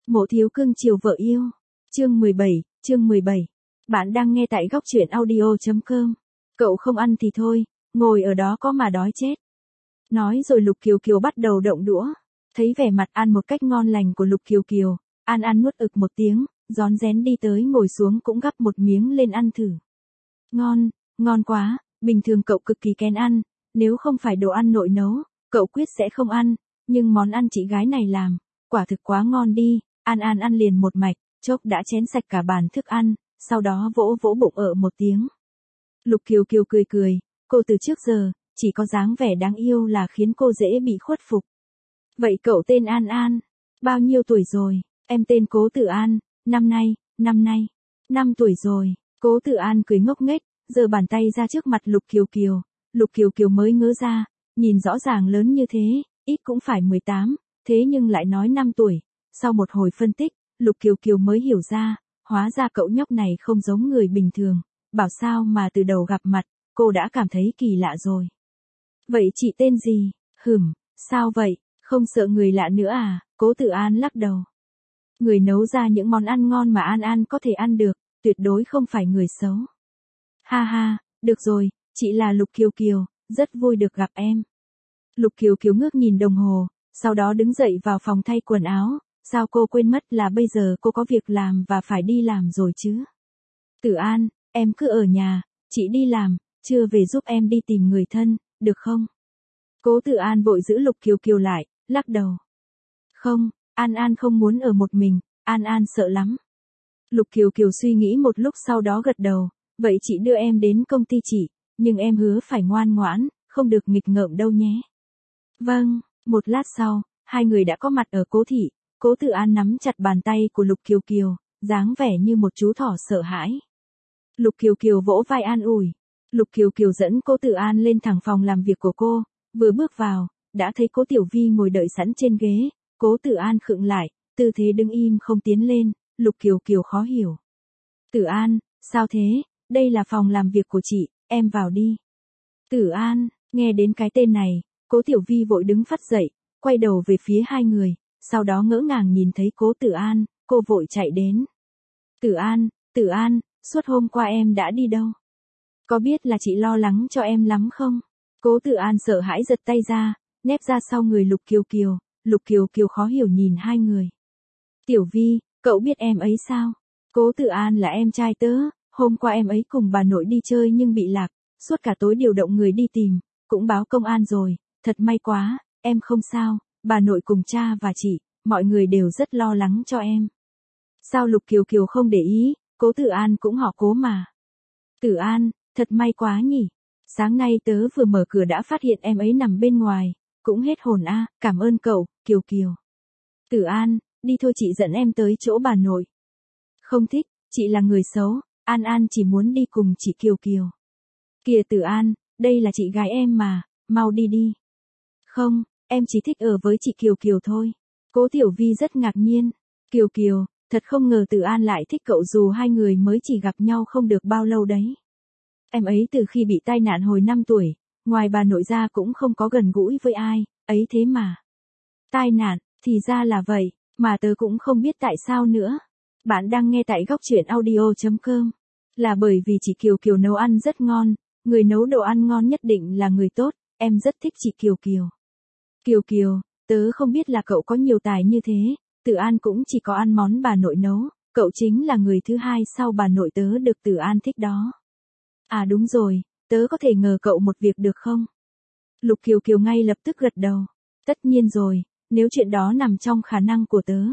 Mộ thiếu cưng chiều vợ yêu. Chương 17. Bạn đang nghe tại góc truyện audio.com. Cậu không ăn thì thôi, ngồi ở đó có mà đói chết. Nói rồi Lục Kiều Kiều bắt đầu động đũa. Thấy vẻ mặt ăn một cách ngon lành của Lục Kiều Kiều, An nuốt ực một tiếng, rón rén đi tới ngồi xuống cũng gắp một miếng lên ăn thử. Ngon quá, bình thường cậu cực kỳ kén ăn, nếu không phải đồ ăn nội nấu, cậu quyết sẽ không ăn, nhưng món ăn chị gái này làm, quả thực quá ngon đi. An ăn liền một mạch, chốc đã chén sạch cả bàn thức ăn, sau đó vỗ vỗ bụng một tiếng. Lục Kiều Kiều cười, cô từ trước giờ, chỉ có dáng vẻ đáng yêu là khiến cô dễ bị khuất phục. Vậy cậu tên An, bao nhiêu tuổi rồi? Em tên Cố Tử An, năm nay, 5 tuổi rồi. Cố Tử An cười ngốc nghếch, giơ bàn tay ra trước mặt Lục Kiều Kiều. Lục Kiều Kiều mới ngớ ra, nhìn rõ ràng lớn như thế, ít cũng phải 18, thế nhưng lại nói 5 tuổi. Sau một hồi phân tích, Lục Kiều Kiều mới hiểu ra, hóa ra cậu nhóc này không giống người bình thường, bảo sao mà từ đầu gặp mặt, cô đã cảm thấy kỳ lạ rồi. Vậy chị tên gì? Sao vậy, không sợ người lạ nữa à? Cố Tử An lắc đầu. Người nấu ra những món ăn ngon mà An có thể ăn được, tuyệt đối không phải người xấu. Ha, được rồi, chị là Lục Kiều Kiều, rất vui được gặp em. Lục Kiều Kiều ngước nhìn đồng hồ, sau đó đứng dậy vào phòng thay quần áo. Sao cô quên mất là bây giờ cô có việc làm và phải đi làm rồi chứ? Tử An, em cứ ở nhà, chị đi làm, trưa về giúp em đi tìm người thân, được không? Cố Tử An vội giữ Lục Kiều Kiều lại, lắc đầu. Không, An không muốn ở một mình, An sợ lắm. Lục Kiều Kiều suy nghĩ một lúc sau đó gật đầu, vậy chị đưa em đến công ty chị, nhưng em hứa phải ngoan ngoãn, không được nghịch ngợm đâu nhé. Vâng, một lát sau, hai người đã có mặt ở Cố thị. Cố Tử An nắm chặt bàn tay của Lục Kiều Kiều, dáng vẻ như một chú thỏ sợ hãi. Lục Kiều Kiều vỗ vai an ủi. Lục Kiều Kiều dẫn Cố Tử An lên thẳng phòng làm việc của cô, vừa bước vào, đã thấy Cố Tiểu Vi ngồi đợi sẵn trên ghế. Cố Tử An khựng lại, tư thế đứng im không tiến lên. Lục Kiều Kiều khó hiểu. Tử An, sao thế? Đây là phòng làm việc của chị, em vào đi. Tử An, nghe đến cái tên này, Cố Tiểu Vi vội đứng phắt dậy, quay đầu về phía hai người. Sau đó ngỡ ngàng nhìn thấy Cố Tử An, cô vội chạy đến. Tử An, suốt hôm qua em đã đi đâu? Có biết là chị lo lắng cho em lắm không? Cố Tử An sợ hãi giật tay ra, nép ra sau người Lục Kiều Kiều. Lục Kiều Kiều khó hiểu nhìn hai người. Tiểu Vi, cậu biết em ấy sao? Cố Tử An là em trai tớ, hôm qua em ấy cùng bà nội đi chơi nhưng bị lạc, suốt cả tối điều động người đi tìm, cũng báo công an rồi, thật may quá, em không sao. Bà nội cùng cha và chị, mọi người đều rất lo lắng cho em. Sao Lục Kiều Kiều không để ý, Cố Tử An cũng họ Cố mà. Tử An, thật may quá nhỉ. Sáng nay tớ vừa mở cửa đã phát hiện em ấy nằm bên ngoài, cũng hết hồn a, cảm ơn cậu, Kiều Kiều. Tử An, đi thôi chị dẫn em tới chỗ bà nội. Không thích, chị là người xấu, An chỉ muốn đi cùng chị Kiều Kiều. Kìa Tử An, đây là chị gái em mà, mau đi đi. Không. Em chỉ thích ở với chị Kiều Kiều thôi. Cố Tiểu Vi rất ngạc nhiên. Kiều Kiều, thật không ngờ Tử An lại thích cậu dù hai người mới chỉ gặp nhau không được bao lâu đấy. Em ấy từ khi bị tai nạn hồi 5 tuổi, ngoài bà nội ra cũng không có gần gũi với ai, ấy thế mà. Tai nạn, thì ra là vậy, mà tớ cũng không biết tại sao nữa. Bạn đang nghe tại góc truyện audio.com. Là bởi vì chị Kiều Kiều nấu ăn rất ngon, người nấu đồ ăn ngon nhất định là người tốt, em rất thích chị Kiều Kiều. Kiều Kiều, tớ không biết là cậu có nhiều tài như thế, Tử An cũng chỉ có ăn món bà nội nấu, cậu chính là người thứ hai sau bà nội tớ được Tử An thích đó. À đúng rồi, tớ có thể ngờ cậu một việc được không? Lục Kiều Kiều ngay lập tức gật đầu. Tất nhiên rồi, nếu chuyện đó nằm trong khả năng của tớ.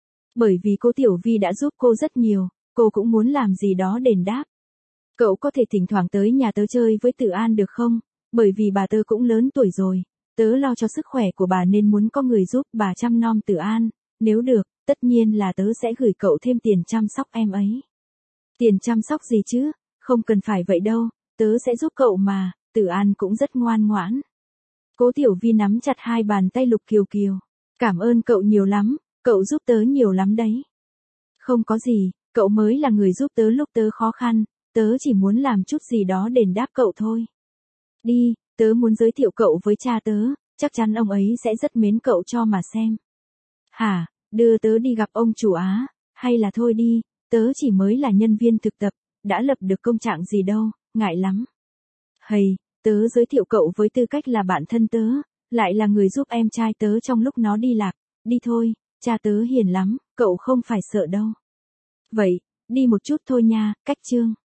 Bởi vì cô Tiểu Vi đã giúp cô rất nhiều, cô cũng muốn làm gì đó đền đáp. Cậu có thể thỉnh thoảng tới nhà tớ chơi với Tử An được không? Bởi vì bà tớ cũng lớn tuổi rồi. Tớ lo cho sức khỏe của bà nên muốn có người giúp bà chăm nom Tử An, nếu được, tất nhiên là tớ sẽ gửi cậu thêm tiền chăm sóc em ấy. Tiền chăm sóc gì chứ, không cần phải vậy đâu, tớ sẽ giúp cậu mà, Tử An cũng rất ngoan ngoãn. Cố Tiểu Vi nắm chặt hai bàn tay Lục Kiều Kiều. Cảm ơn cậu nhiều lắm, cậu giúp tớ nhiều lắm đấy. Không có gì, cậu mới là người giúp tớ lúc tớ khó khăn, tớ chỉ muốn làm chút gì đó đền đáp cậu thôi. Đi. Tớ muốn giới thiệu cậu với cha tớ, chắc chắn ông ấy sẽ rất mến cậu cho mà xem. Hả, đưa tớ đi gặp ông chủ á, hay là thôi đi, tớ chỉ mới là nhân viên thực tập, đã lập được công trạng gì đâu, ngại lắm. Hầy, tớ giới thiệu cậu với tư cách là bạn thân tớ, lại là người giúp em trai tớ trong lúc nó đi lạc, đi thôi, cha tớ hiền lắm, cậu không phải sợ đâu. Vậy, đi một chút thôi nha, cách Trương.